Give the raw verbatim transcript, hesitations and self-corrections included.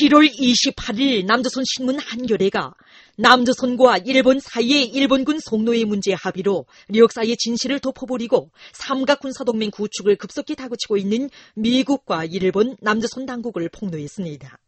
칠월 이십팔일 남조선 신문 한겨레가 남조선과 일본 사이의 일본군 속노예 문제 합의로 력사의 진실을 덮어버리고 삼각군사동맹 구축을 급속히 다그치고 있는 미국과 일본, 남조선 당국을 폭로했습니다.